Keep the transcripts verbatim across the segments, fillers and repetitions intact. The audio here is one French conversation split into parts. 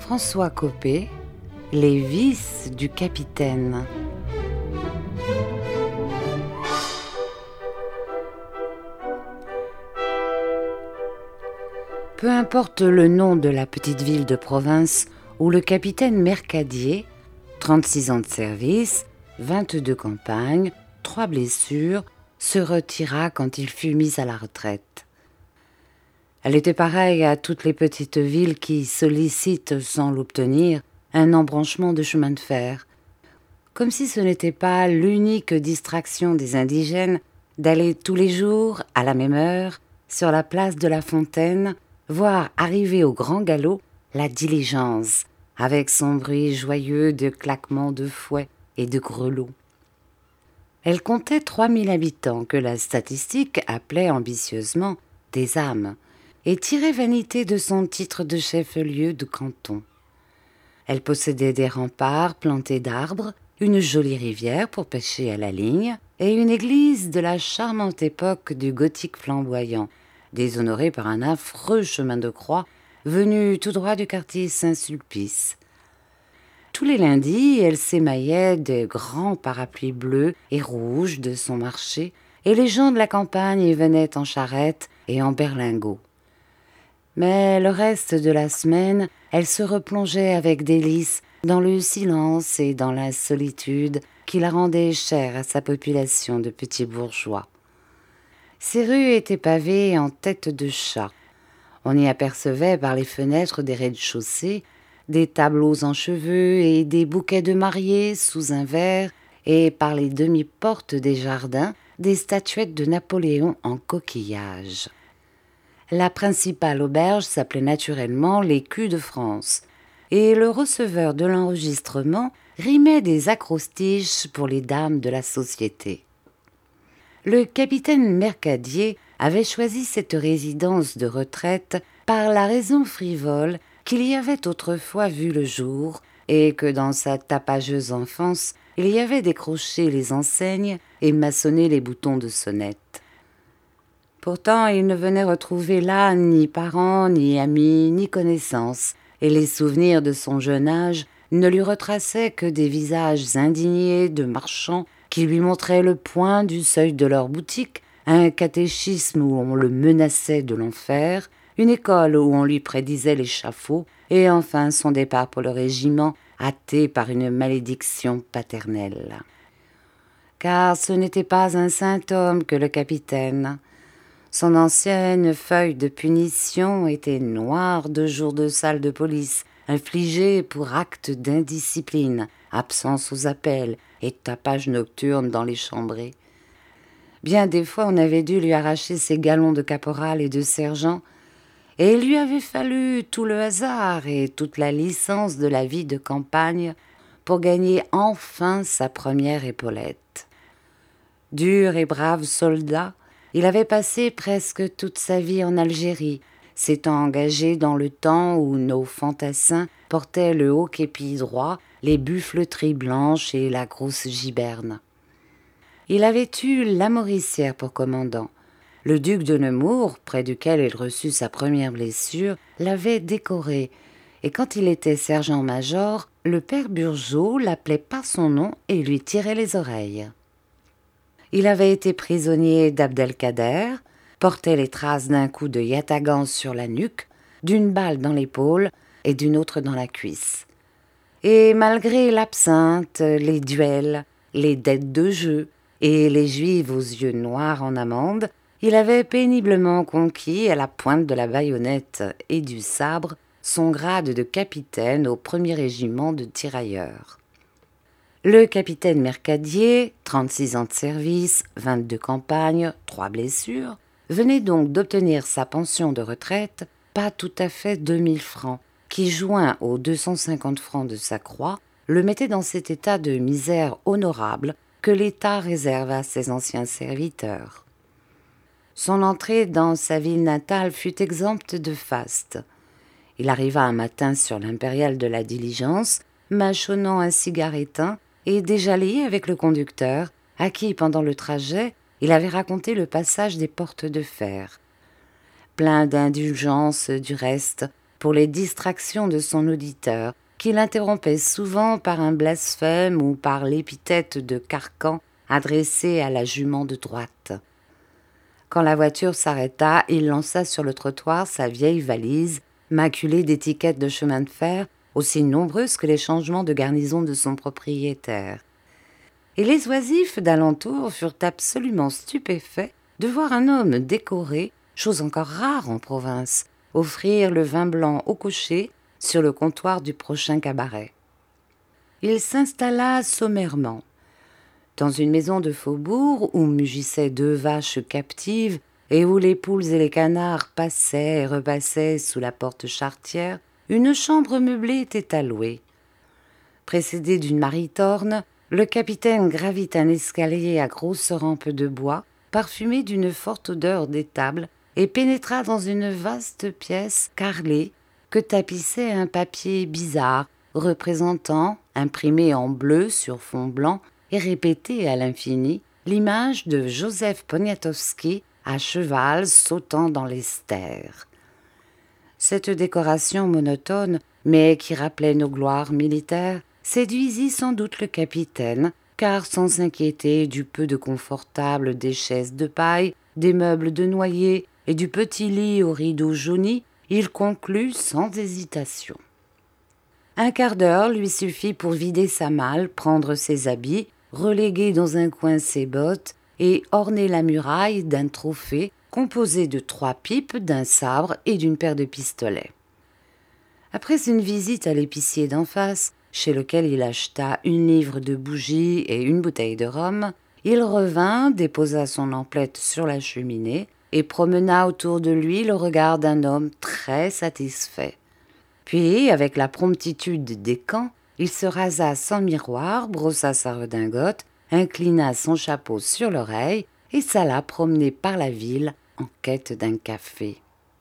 François Coppée, Les vices du capitaine. Peu importe le nom de la petite ville de province où le capitaine Mercadier, trente-six ans de service, vingt-deux campagnes, trois blessures, se retira quand il fut mis à la retraite. Elle était pareille à toutes les petites villes qui sollicitent, sans l'obtenir, un embranchement de chemin de fer. Comme si ce n'était pas l'unique distraction des indigènes d'aller tous les jours, à la même heure, sur la place de la Fontaine, voir arriver au grand galop la diligence, avec son bruit joyeux de claquements de fouet et de grelots. Elle comptait trois mille habitants que la statistique appelait ambitieusement des âmes, et tirait vanité de son titre de chef-lieu de canton. Elle possédait des remparts plantés d'arbres, une jolie rivière pour pêcher à la ligne, et une église de la charmante époque du gothique flamboyant, déshonorée par un affreux chemin de croix venu tout droit du quartier Saint-Sulpice. Tous les lundis, elle s'émaillait des grands parapluies bleus et rouges de son marché, et les gens de la campagne y venaient en charrette et en berlingot. Mais le reste de la semaine, elle se replongeait avec délice dans le silence et dans la solitude qui la rendaient chère à sa population de petits bourgeois. Ces rues étaient pavées en tête de chat. On y apercevait par les fenêtres des rez-de-chaussée des tableaux en cheveux et des bouquets de mariés sous un verre, et par les demi-portes des jardins des statuettes de Napoléon en coquillage. La principale auberge s'appelait naturellement l'Écu de France, et le receveur de l'enregistrement rimait des acrostiches pour les dames de la société. Le capitaine Mercadier avait choisi cette résidence de retraite par la raison frivole qu'il y avait autrefois vu le jour, et que dans sa tapageuse enfance, il y avait décroché les enseignes et maçonné les boutons de sonnette. Pourtant, il ne venait retrouver là ni parents, ni amis, ni connaissances, et les souvenirs de son jeune âge ne lui retraçaient que des visages indignés de marchands qui lui montraient le point du seuil de leur boutique, un catéchisme où on le menaçait de l'enfer, une école où on lui prédisait l'échafaud, et enfin son départ pour le régiment, hâté par une malédiction paternelle. Car ce n'était pas un saint homme que le capitaine. Son ancienne feuille de punition était noire de jours de salle de police, infligés pour actes d'indiscipline, absence aux appels et tapage nocturne dans les chambrées. Bien des fois on avait dû lui arracher ses galons de caporal et de sergent, et il lui avait fallu tout le hasard et toute la licence de la vie de campagne pour gagner enfin sa première épaulette. Dur et brave soldat, il avait passé presque toute sa vie en Algérie, s'étant engagé dans le temps où nos fantassins portaient le haut képi droit, les buffleteries blanches et la grosse giberne. Il avait eu Lamoricière pour commandant. Le duc de Nemours, près duquel il reçut sa première blessure, l'avait décoré, et quand il était sergent-major, le père Burgeot l'appelait par son nom et lui tirait les oreilles. Il avait été prisonnier d'Abdelkader, portait les traces d'un coup de yatagan sur la nuque, d'une balle dans l'épaule et d'une autre dans la cuisse. Et malgré l'absinthe, les duels, les dettes de jeu et les juives aux yeux noirs en amande, il avait péniblement conquis à la pointe de la baïonnette et du sabre son grade de capitaine au premier régiment de tirailleurs. Le capitaine Mercadier, trente-six ans de service, vingt-deux campagnes, trois blessures, venait donc d'obtenir sa pension de retraite, pas tout à fait deux mille francs, qui, joint aux deux cent cinquante francs de sa croix, le mettait dans cet état de misère honorable que l'État réserve à ses anciens serviteurs. Son entrée dans sa ville natale fut exempte de faste. Il arriva un matin sur l'impériale de la diligence, mâchonnant un cigare éteint et déjà lié avec le conducteur, à qui, pendant le trajet, il avait raconté le passage des portes de fer. Plein d'indulgence, du reste, pour les distractions de son auditeur, qui l'interrompait souvent par un blasphème ou par l'épithète de carcan adressée à la jument de droite. Quand la voiture s'arrêta, il lança sur le trottoir sa vieille valise, maculée d'étiquettes de chemin de fer, aussi nombreuses que les changements de garnison de son propriétaire. Et les oisifs d'alentour furent absolument stupéfaits de voir un homme décoré, chose encore rare en province, offrir le vin blanc au cocher sur le comptoir du prochain cabaret. Il s'installa sommairement. Dans une maison de faubourg où mugissaient deux vaches captives et où les poules et les canards passaient et repassaient sous la porte charretière, une chambre meublée était allouée. Précédé d'une maritorne, le capitaine gravit un escalier à grosses rampes de bois, parfumé d'une forte odeur d'étable, et pénétra dans une vaste pièce carrelée que tapissait un papier bizarre représentant, imprimé en bleu sur fond blanc et répété à l'infini, l'image de Joseph Poniatowski à cheval sautant dans les stères. Cette décoration monotone, mais qui rappelait nos gloires militaires, séduisit sans doute le capitaine, car sans s'inquiéter du peu de confortable des chaises de paille, des meubles de noyer et du petit lit aux rideaux jaunis, il conclut sans hésitation. Un quart d'heure lui suffit pour vider sa malle, prendre ses habits, reléguer dans un coin ses bottes et orner la muraille d'un trophée composé de trois pipes, d'un sabre et d'une paire de pistolets. Après une visite à l'épicier d'en face, chez lequel il acheta une livre de bougies et une bouteille de rhum, il revint, déposa son emplette sur la cheminée et promena autour de lui le regard d'un homme très satisfait. Puis, avec la promptitude des camps, il se rasa sans miroir, brossa sa redingote, inclina son chapeau sur l'oreille et s'alla promener par la ville en quête d'un café.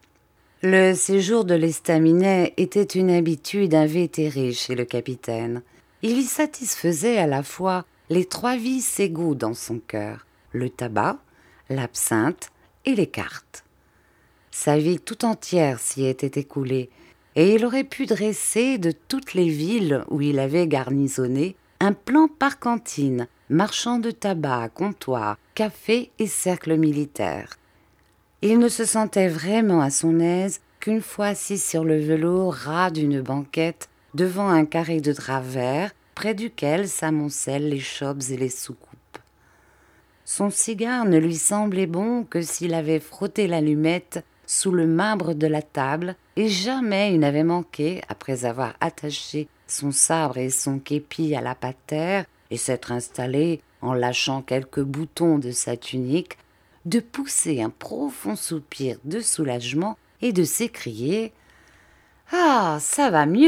Le séjour de l'estaminet était une habitude invétérée chez le capitaine. Il y satisfaisait à la fois les trois vices égaux dans son cœur, le tabac, l'absinthe et les cartes. Sa vie tout entière s'y était écoulée, et il aurait pu dresser de toutes les villes où il avait garnisonné un plan par cantine, marchand de tabac, comptoir, café et cercle militaire. Il ne se sentait vraiment à son aise qu'une fois assis sur le velours ras d'une banquette devant un carré de drap vert près duquel s'amoncellent les chopes et les soucoupes. Son cigare ne lui semblait bon que s'il avait frotté l'allumette sous le marbre de la table, et jamais il n'avait manqué, après avoir attaché son sabre et son képi à la patère et s'être installé en lâchant quelques boutons de sa tunique, de pousser un profond soupir de soulagement et de s'écrier « Ah, ça va mieux !»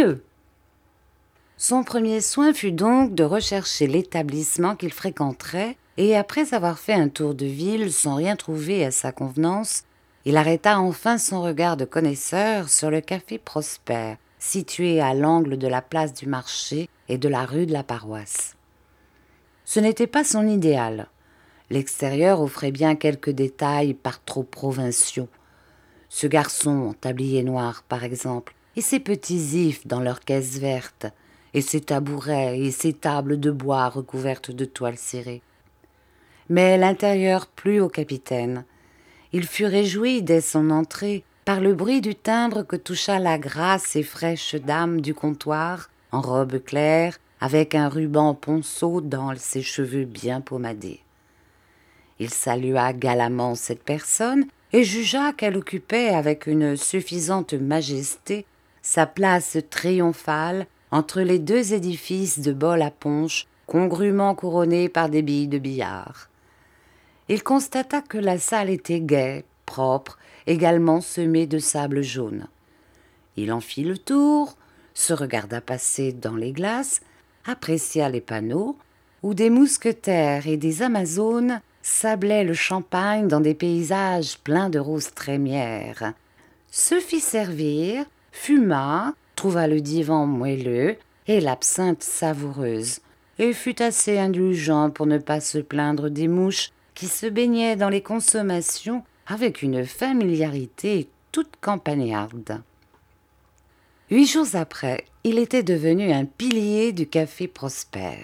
Son premier soin fut donc de rechercher l'établissement qu'il fréquenterait, et après avoir fait un tour de ville sans rien trouver à sa convenance, il arrêta enfin son regard de connaisseur sur le café Prosper, situé à l'angle de la place du marché et de la rue de la Paroisse. Ce n'était pas son idéal. L'extérieur offrait bien quelques détails par trop provinciaux. Ce garçon en tablier noir, par exemple, et ses petits ifs dans leurs caisses vertes, et ses tabourets et ses tables de bois recouvertes de toile cirée. Mais l'intérieur plut au capitaine. Il fut réjoui dès son entrée par le bruit du timbre que toucha la grasse et fraîche dame du comptoir, en robe claire, avec un ruban ponceau dans ses cheveux bien pommadés. Il salua galamment cette personne et jugea qu'elle occupait avec une suffisante majesté sa place triomphale entre les deux édifices de bol à punch congruement couronnés par des billes de billard. Il constata que la salle était gaie, propre, également semée de sable jaune. Il en fit le tour, se regarda passer dans les glaces, apprécia les panneaux, où des mousquetaires et des amazones sablaient le champagne dans des paysages pleins de roses trémières. Se fit servir, fuma, trouva le divan moelleux et l'absinthe savoureuse, et fut assez indulgent pour ne pas se plaindre des mouches qui se baignaient dans les consommations avec une familiarité toute campagnarde. Huit jours après, il était devenu un pilier du café Prosper.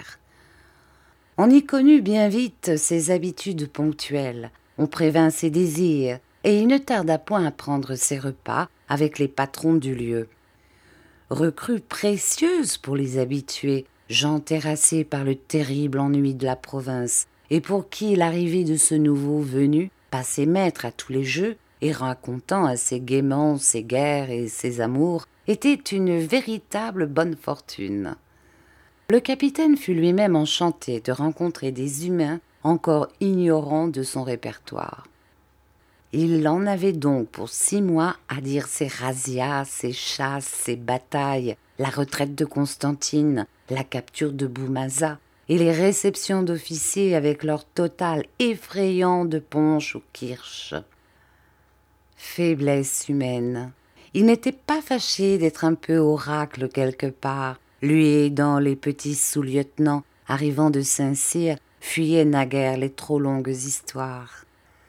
On y connut bien vite ses habitudes ponctuelles, on prévint ses désirs, et il ne tarda point à prendre ses repas avec les patrons du lieu. Recrue précieuse pour les habitués, gens terrassés par le terrible ennui de la province, et pour qui l'arrivée de ce nouveau venu, passé maître à tous les jeux, et racontant assez gaiement ses guerres et ses amours, était une véritable bonne fortune. Le capitaine fut lui-même enchanté de rencontrer des humains encore ignorants de son répertoire. Il en avait donc pour six mois à dire ses razzias, ses chasses, ses batailles, la retraite de Constantine, la capture de Boumaza et les réceptions d'officiers avec leur total effrayant de punch ou kirsch. Faiblesse humaine. Il n'était pas fâché d'être un peu oracle quelque part, lui dont les petits sous-lieutenants, arrivant de Saint-Cyr, fuyaient naguère les trop longues histoires.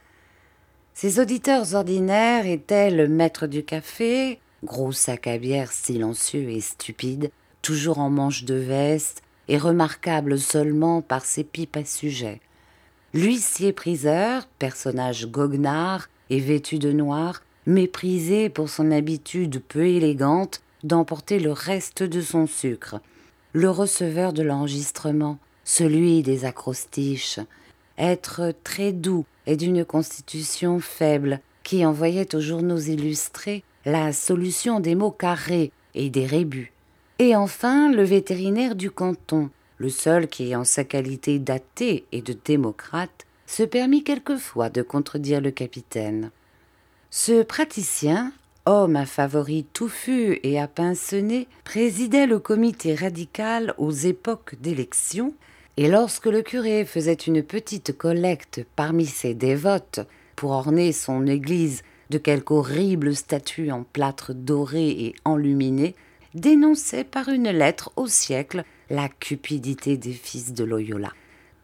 Ses auditeurs ordinaires étaient le maître du café, gros sac à bière silencieux et stupide, toujours en manche de veste et remarquable seulement par ses pipes à sujet. L'huissier-priseur, personnage goguenard et vêtu de noir, méprisé pour son habitude peu élégante d'emporter le reste de son sucre. Le receveur de l'enregistrement, celui des acrostiches, être très doux et d'une constitution faible qui envoyait aux journaux illustrés la solution des mots carrés et des rébus. Et enfin le vétérinaire du canton, le seul qui, en sa qualité d'athée et de démocrate, se permit quelquefois de contredire le capitaine. Ce praticien, homme à favoris touffus et à pince nez, présidait le comité radical aux époques d'élection, et lorsque le curé faisait une petite collecte parmi ses dévotes pour orner son église de quelque horrible statue en plâtre doré et enluminé, dénonçait par une lettre au siècle la cupidité des fils de Loyola.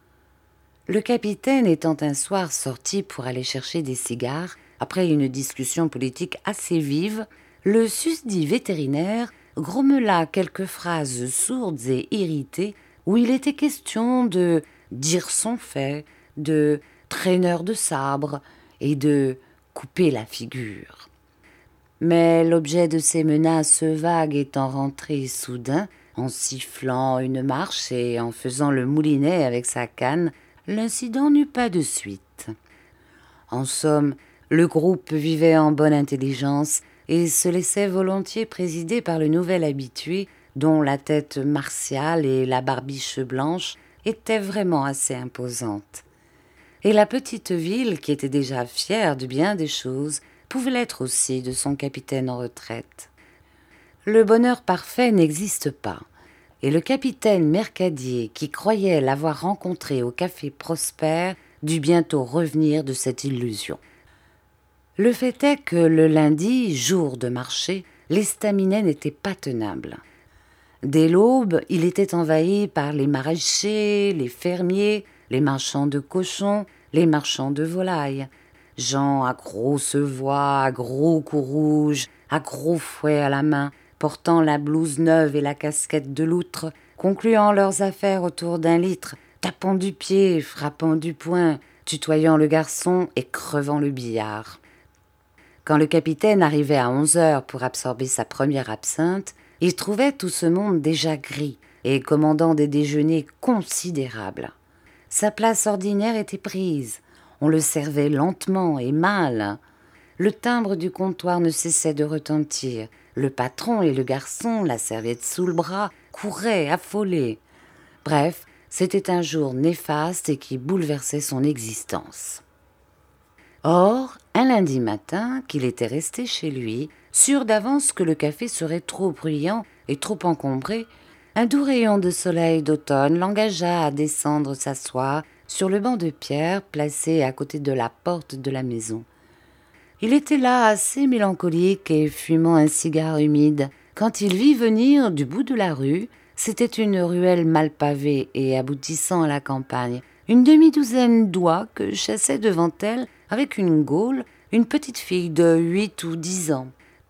Le capitaine étant un soir sorti pour aller chercher des cigares, après une discussion politique assez vive, le susdit vétérinaire grommela quelques phrases sourdes et irritées où il était question de dire son fait, de traîneur de sabre et de couper la figure. Mais l'objet de ces menaces vagues étant rentré soudain, en sifflant une marche et en faisant le moulinet avec sa canne, l'incident n'eut pas de suite. En somme, le groupe vivait en bonne intelligence et se laissait volontiers présider par le nouvel habitué dont la tête martiale et la barbiche blanche étaient vraiment assez imposantes. Et la petite ville, qui était déjà fière de bien des choses, pouvait l'être aussi de son capitaine en retraite. Le bonheur parfait n'existe pas, et le capitaine Mercadier, qui croyait l'avoir rencontré au café Prosper, dut bientôt revenir de cette illusion. Le fait est que le lundi, jour de marché, l'estaminet n'était pas tenable. Dès l'aube, il était envahi par les maraîchers, les fermiers, les marchands de cochons, les marchands de volailles. Gens à grosses voix, à gros cous rouges, à gros fouets à la main, portant la blouse neuve et la casquette de loutre, concluant leurs affaires autour d'un litre, tapant du pied, frappant du poing, tutoyant le garçon et crevant le billard. Quand le capitaine arrivait à onze heures pour absorber sa première absinthe, il trouvait tout ce monde déjà gris et commandant des déjeuners considérables. Sa place ordinaire était prise. On le servait lentement et mal. Le timbre du comptoir ne cessait de retentir. Le patron et le garçon, la serviette sous le bras, couraient affolés. Bref, c'était un jour néfaste et qui bouleversait son existence. Or, un lundi matin, qu'il était resté chez lui, sûr d'avance que le café serait trop bruyant et trop encombré, un doux rayon de soleil d'automne l'engagea à descendre s'asseoir sur le banc de pierre placé à côté de la porte de la maison. Il était là assez mélancolique et fumant un cigare humide, quand il vit venir du bout de la rue, c'était une ruelle mal pavée et aboutissant à la campagne, une demi-douzaine d'oies que chassait devant elle avec une gaule une petite fille de huit ou dix ans.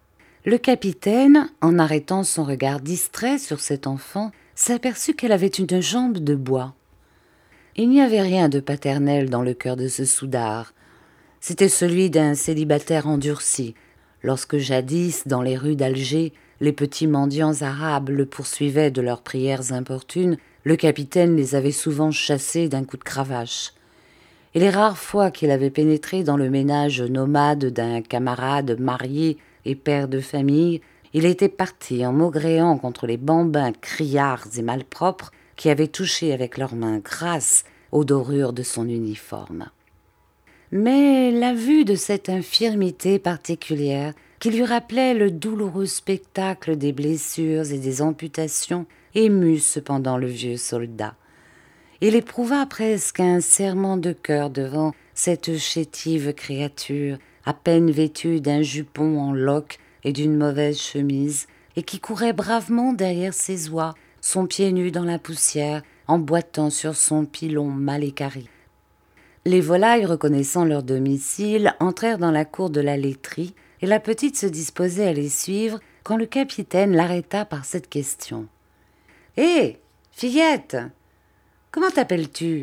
Le capitaine, en arrêtant son regard distrait sur cet enfant, s'aperçut qu'elle avait une jambe de bois. Il n'y avait rien de paternel dans le cœur de ce soudard. C'était celui d'un célibataire endurci. Lorsque jadis, dans les rues d'Alger, les petits mendiants arabes le poursuivaient de leurs prières importunes, le capitaine les avait souvent chassés d'un coup de cravache. Et les rares fois qu'il avait pénétré dans le ménage nomade d'un camarade marié et père de famille, il était parti en maugréant contre les bambins criards et malpropres qui avaient touché avec leurs mains grasses aux dorures de son uniforme. Mais la vue de cette infirmité particulière, qui lui rappelait le douloureux spectacle des blessures et des amputations, émut cependant le vieux soldat. Il éprouva presque un serrement de cœur devant cette chétive créature, à peine vêtue d'un jupon en loques et d'une mauvaise chemise, et qui courait bravement derrière ses oies, son pied nu dans la poussière, en boitant sur son pilon mal équarri. Les volailles, reconnaissant leur domicile, entrèrent dans la cour de la laiterie, et la petite se disposait à les suivre quand le capitaine l'arrêta par cette question. « Hé, fillette, comment t'appelles-tu » ?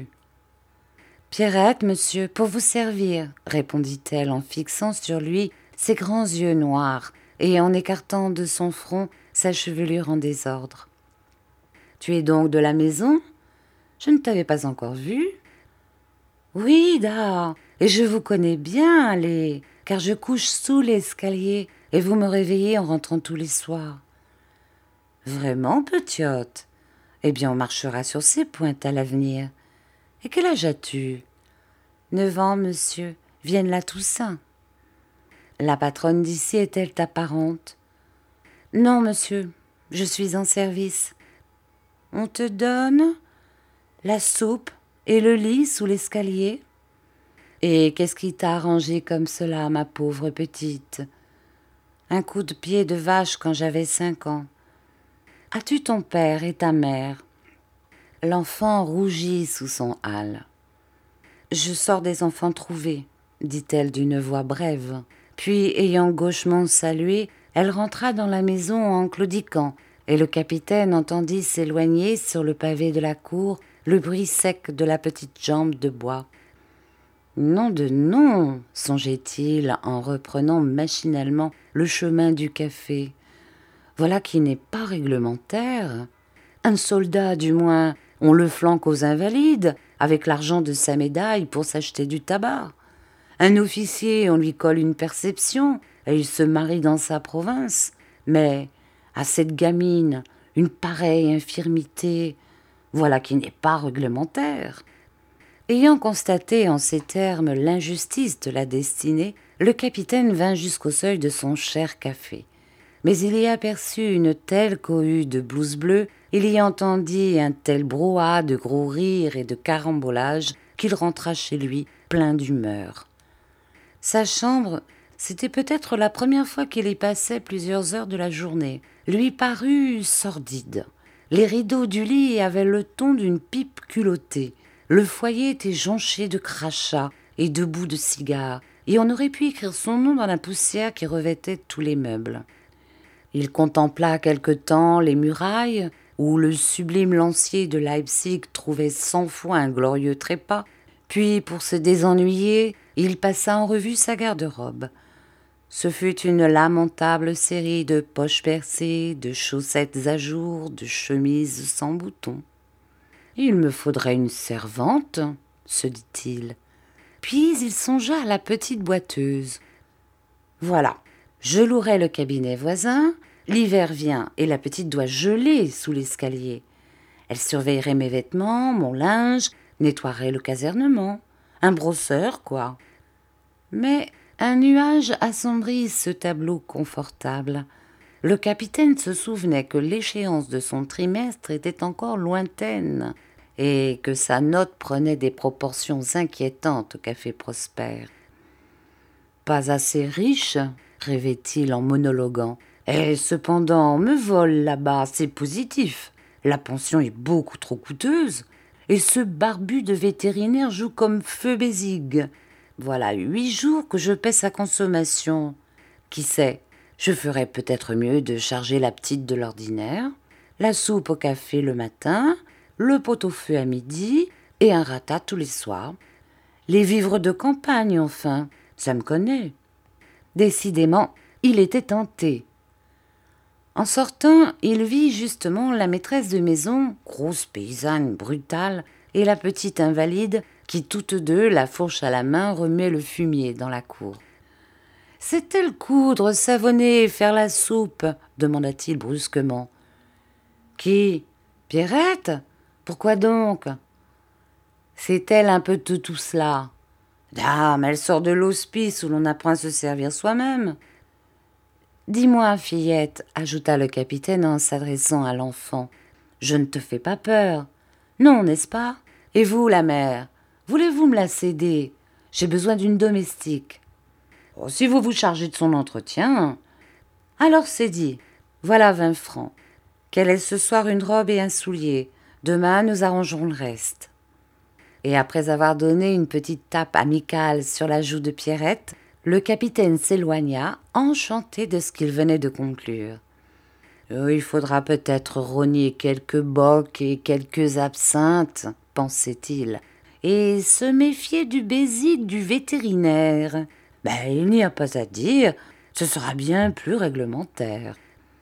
« Pierrette, monsieur, pour vous servir, » répondit-elle en fixant sur lui ses grands yeux noirs et en écartant de son front sa chevelure en désordre. « Tu es donc de la maison ? Je ne t'avais pas encore vu. »« Oui, da, et je vous connais bien, allez, car je couche sous l'escalier et vous me réveillez en rentrant tous les soirs. »« Vraiment, petite ? Eh bien, on marchera sur ces pointes à l'avenir. Et quel âge as-tu ? » ?»« Neuf ans, monsieur, vienne la Toussaint. »« La patronne d'ici est-elle ta parente ? » ?»« Non, monsieur, je suis en service. »« On te donne la soupe et le lit sous l'escalier ? » ?»« Et qu'est-ce qui t'a arrangé comme cela, ma pauvre petite ? » ?»« Un coup de pied de vache quand j'avais cinq ans. »« As-tu ton père et ta mère ? » L'enfant rougit sous son hâle. « Je sors des enfants trouvés, » dit-elle d'une voix brève. Puis, ayant gauchement salué, elle rentra dans la maison en claudiquant, et le capitaine entendit s'éloigner sur le pavé de la cour le bruit sec de la petite jambe de bois. « Nom de nom !» songeait-il en reprenant machinalement le chemin du café. « Voilà qui n'est pas réglementaire. Un soldat, du moins, on le flanque aux invalides, avec l'argent de sa médaille pour s'acheter du tabac. Un officier, on lui colle une perception, et il se marie dans sa province. Mais à cette gamine, une pareille infirmité, voilà qui n'est pas réglementaire. » Ayant constaté en ces termes l'injustice de la destinée, le capitaine vint jusqu'au seuil de son cher café. Mais il y aperçut une telle cohue de blouses bleues, il y entendit un tel brouhaha de gros rires et de carambolages qu'il rentra chez lui plein d'humeur. Sa chambre, c'était peut-être la première fois qu'il y passait plusieurs heures de la journée, lui parut sordide. Les rideaux du lit avaient le ton d'une pipe culottée. Le foyer était jonché de crachats et de bouts de cigares, et on aurait pu écrire son nom dans la poussière qui revêtait tous les meubles. Il contempla quelque temps les murailles, où le sublime lancier de Leipzig trouvait cent fois un glorieux trépas, puis, pour se désennuyer, il passa en revue sa garde-robe. Ce fut une lamentable série de poches percées, de chaussettes à jour, de chemises sans boutons. « Il me faudrait une servante, » se dit-il. Puis il songea à la petite boiteuse. « Voilà, je louerai le cabinet voisin, l'hiver vient et la petite doit geler sous l'escalier. Elle surveillerait mes vêtements, mon linge, nettoierait le casernement. Un brosseur, quoi. » Mais un nuage assombrit ce tableau confortable. Le capitaine se souvenait que l'échéance de son trimestre était encore lointaine et que sa note prenait des proportions inquiétantes au Café Prosper. « Pas assez riche ?» rêvait-il en monologuant. « Et cependant, me vole là-bas, c'est positif. La pension est beaucoup trop coûteuse. Et ce barbu de vétérinaire joue comme feu Bézigue. Voilà huit jours que je paie sa consommation. Qui sait, Je ferais peut-être mieux de charger la petite de l'ordinaire, la soupe au café le matin, le pot-au-feu à midi et un rata tous les soirs. Les vivres de campagne, enfin, ça me connaît. » Décidément, il était tenté. En sortant, il vit justement la maîtresse de maison, grosse paysanne brutale, et la petite invalide qui, toutes deux, la fourche à la main, remet le fumier dans la cour. « Sait-elle coudre, savonner, faire la soupe ?» demanda-t-il brusquement. « Qui ? Pierrette ? Pourquoi donc ? C'est-elle un peu de tout cela ? Dame, elle sort de l'hospice où l'on apprend à se servir soi-même. » « Dis-moi, fillette, » ajouta le capitaine en s'adressant à l'enfant, « je ne te fais pas peur. Non, n'est-ce pas ? Et vous, la mère, voulez-vous me la céder ? J'ai besoin d'une domestique. » « Oh, si vous vous chargez de son entretien. »« Alors c'est dit. Voilà vingt francs. Qu'elle ait ce soir une robe et un soulier. Demain, nous arrangerons le reste. » Et après avoir donné une petite tape amicale sur la joue de Pierrette, le capitaine s'éloigna, enchanté de ce qu'il venait de conclure. Oh, « Il faudra peut-être rogner quelques bocs et quelques absinthes, » pensait-il, « et se méfier du bésique du vétérinaire. Ben, il n'y a pas à dire, ce sera bien plus réglementaire. »«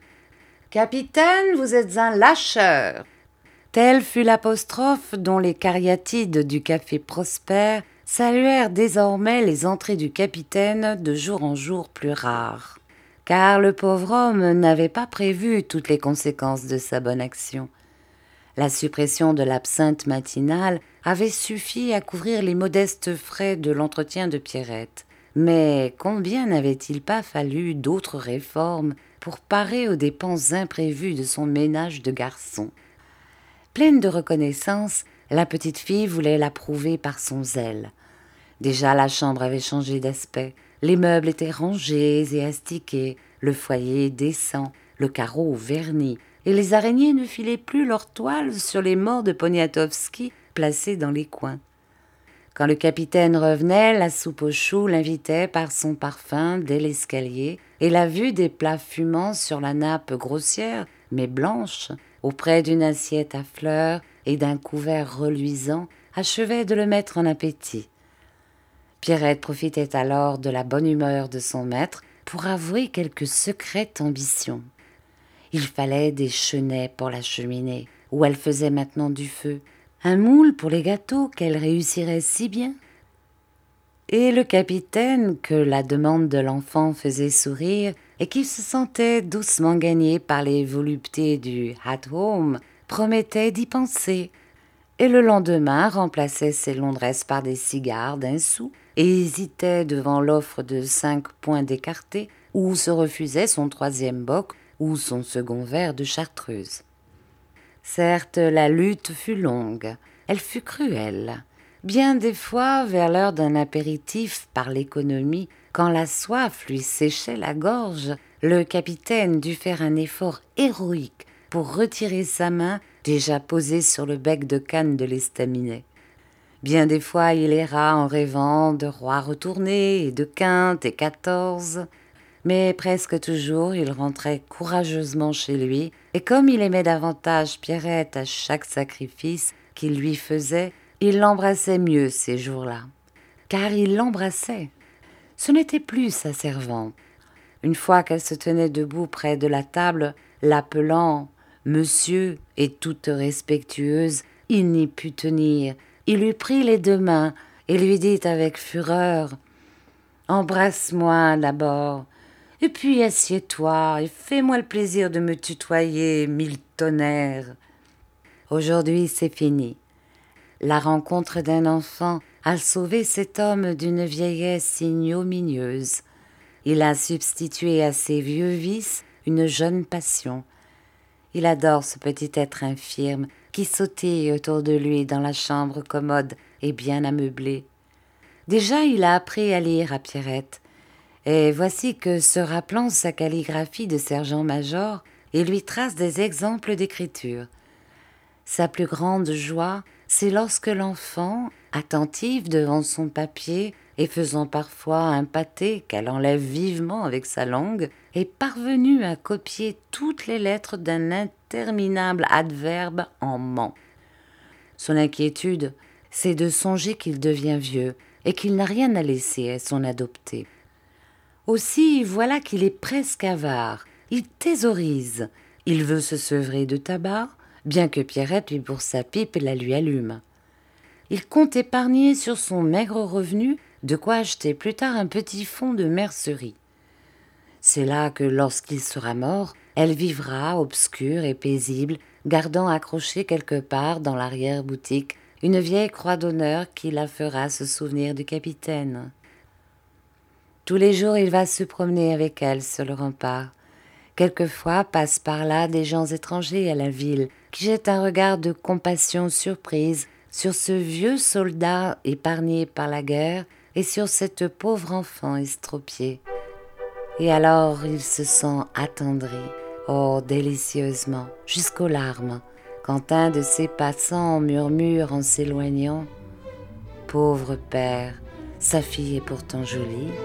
Capitaine, vous êtes un lâcheur !» Telle fut l'apostrophe dont les cariatides du café Prosper saluèrent désormais les entrées du capitaine de jour en jour plus rares. Car le pauvre homme n'avait pas prévu toutes les conséquences de sa bonne action. La suppression de l'absinthe matinale avait suffi à couvrir les modestes frais de l'entretien de Pierrette. Mais combien n'avait-il pas fallu d'autres réformes pour parer aux dépenses imprévues de son ménage de garçon ? Pleine de reconnaissance, la petite fille voulait l'approuver par son zèle. Déjà la chambre avait changé d'aspect, les meubles étaient rangés et astiqués, le foyer décent, le carreau verni, et les araignées ne filaient plus leur toile sur les morts de Poniatowski placés dans les coins. Quand le capitaine revenait, la soupe aux choux l'invitait par son parfum dès l'escalier, et la vue des plats fumants sur la nappe grossière, mais blanche, auprès d'une assiette à fleurs et d'un couvert reluisant, achevait de le mettre en appétit. Pierrette profitait alors de la bonne humeur de son maître pour avouer quelque secrète ambition. Il fallait des chenets pour la cheminée, où elle faisait maintenant du feu, un moule pour les gâteaux qu'elle réussirait si bien. Et le capitaine, que la demande de l'enfant faisait sourire, et qui se sentait doucement gagné par les voluptés du « at-home », promettait d'y penser, et le lendemain remplaçait ses Londresses par des cigares d'un sou, et hésitait devant l'offre de cinq points d'écarté, ou se refusait son troisième boc ou son second verre de chartreuse. Certes, la lutte fut longue, elle fut cruelle. Bien des fois, vers l'heure d'un apéritif par l'économie, quand la soif lui séchait la gorge, le capitaine dut faire un effort héroïque pour retirer sa main déjà posée sur le bec de canne de l'estaminet. Bien des fois, il erra en rêvant de rois retournés et de quintes et quatorze, mais presque toujours il rentrait courageusement chez lui, et comme il aimait davantage Pierrette à chaque sacrifice qu'il lui faisait, il l'embrassait mieux ces jours-là. Car il l'embrassait. Ce n'était plus sa servante. Une fois qu'elle se tenait debout près de la table, l'appelant « Monsieur » et toute respectueuse, il n'y put tenir. Il lui prit les deux mains et lui dit avec fureur « Embrasse-moi d'abord, et puis assieds-toi et fais-moi le plaisir de me tutoyer, mille tonnerres. » Aujourd'hui, c'est fini. La rencontre d'un enfant a sauvé cet homme d'une vieillesse ignominieuse. Il a substitué à ses vieux vices une jeune passion. Il adore ce petit être infirme qui sautille autour de lui dans la chambre commode et bien ameublée. Déjà, il a appris à lire à Pierrette, et voici que, se rappelant sa calligraphie de sergent-major, il lui trace des exemples d'écriture. Sa plus grande joie c'est lorsque l'enfant, attentif devant son papier et faisant parfois un pâté qu'elle enlève vivement avec sa langue, est parvenu à copier toutes les lettres d'un interminable adverbe en ment. Son inquiétude, c'est de songer qu'il devient vieux et qu'il n'a rien à laisser à son adopté. Aussi, voilà qu'il est presque avare, il thésaurise, il veut se sevrer de tabac, bien que Pierrette lui pour sa pipe la lui allume. Il compte épargner sur son maigre revenu de quoi acheter plus tard un petit fonds de mercerie. C'est là que, lorsqu'il sera mort, elle vivra obscure et paisible, gardant accrochée quelque part dans l'arrière-boutique une vieille croix d'honneur qui la fera se souvenir du capitaine. Tous les jours, il va se promener avec elle sur le rempart. Quelquefois passent par là des gens étrangers à la ville qui jettent un regard de compassion surprise sur ce vieux soldat épargné par la guerre et sur cette pauvre enfant estropiée. Et alors il se sent attendri, oh délicieusement, jusqu'aux larmes, quand un de ces passants murmure en s'éloignant « Pauvre père, sa fille est pourtant jolie ».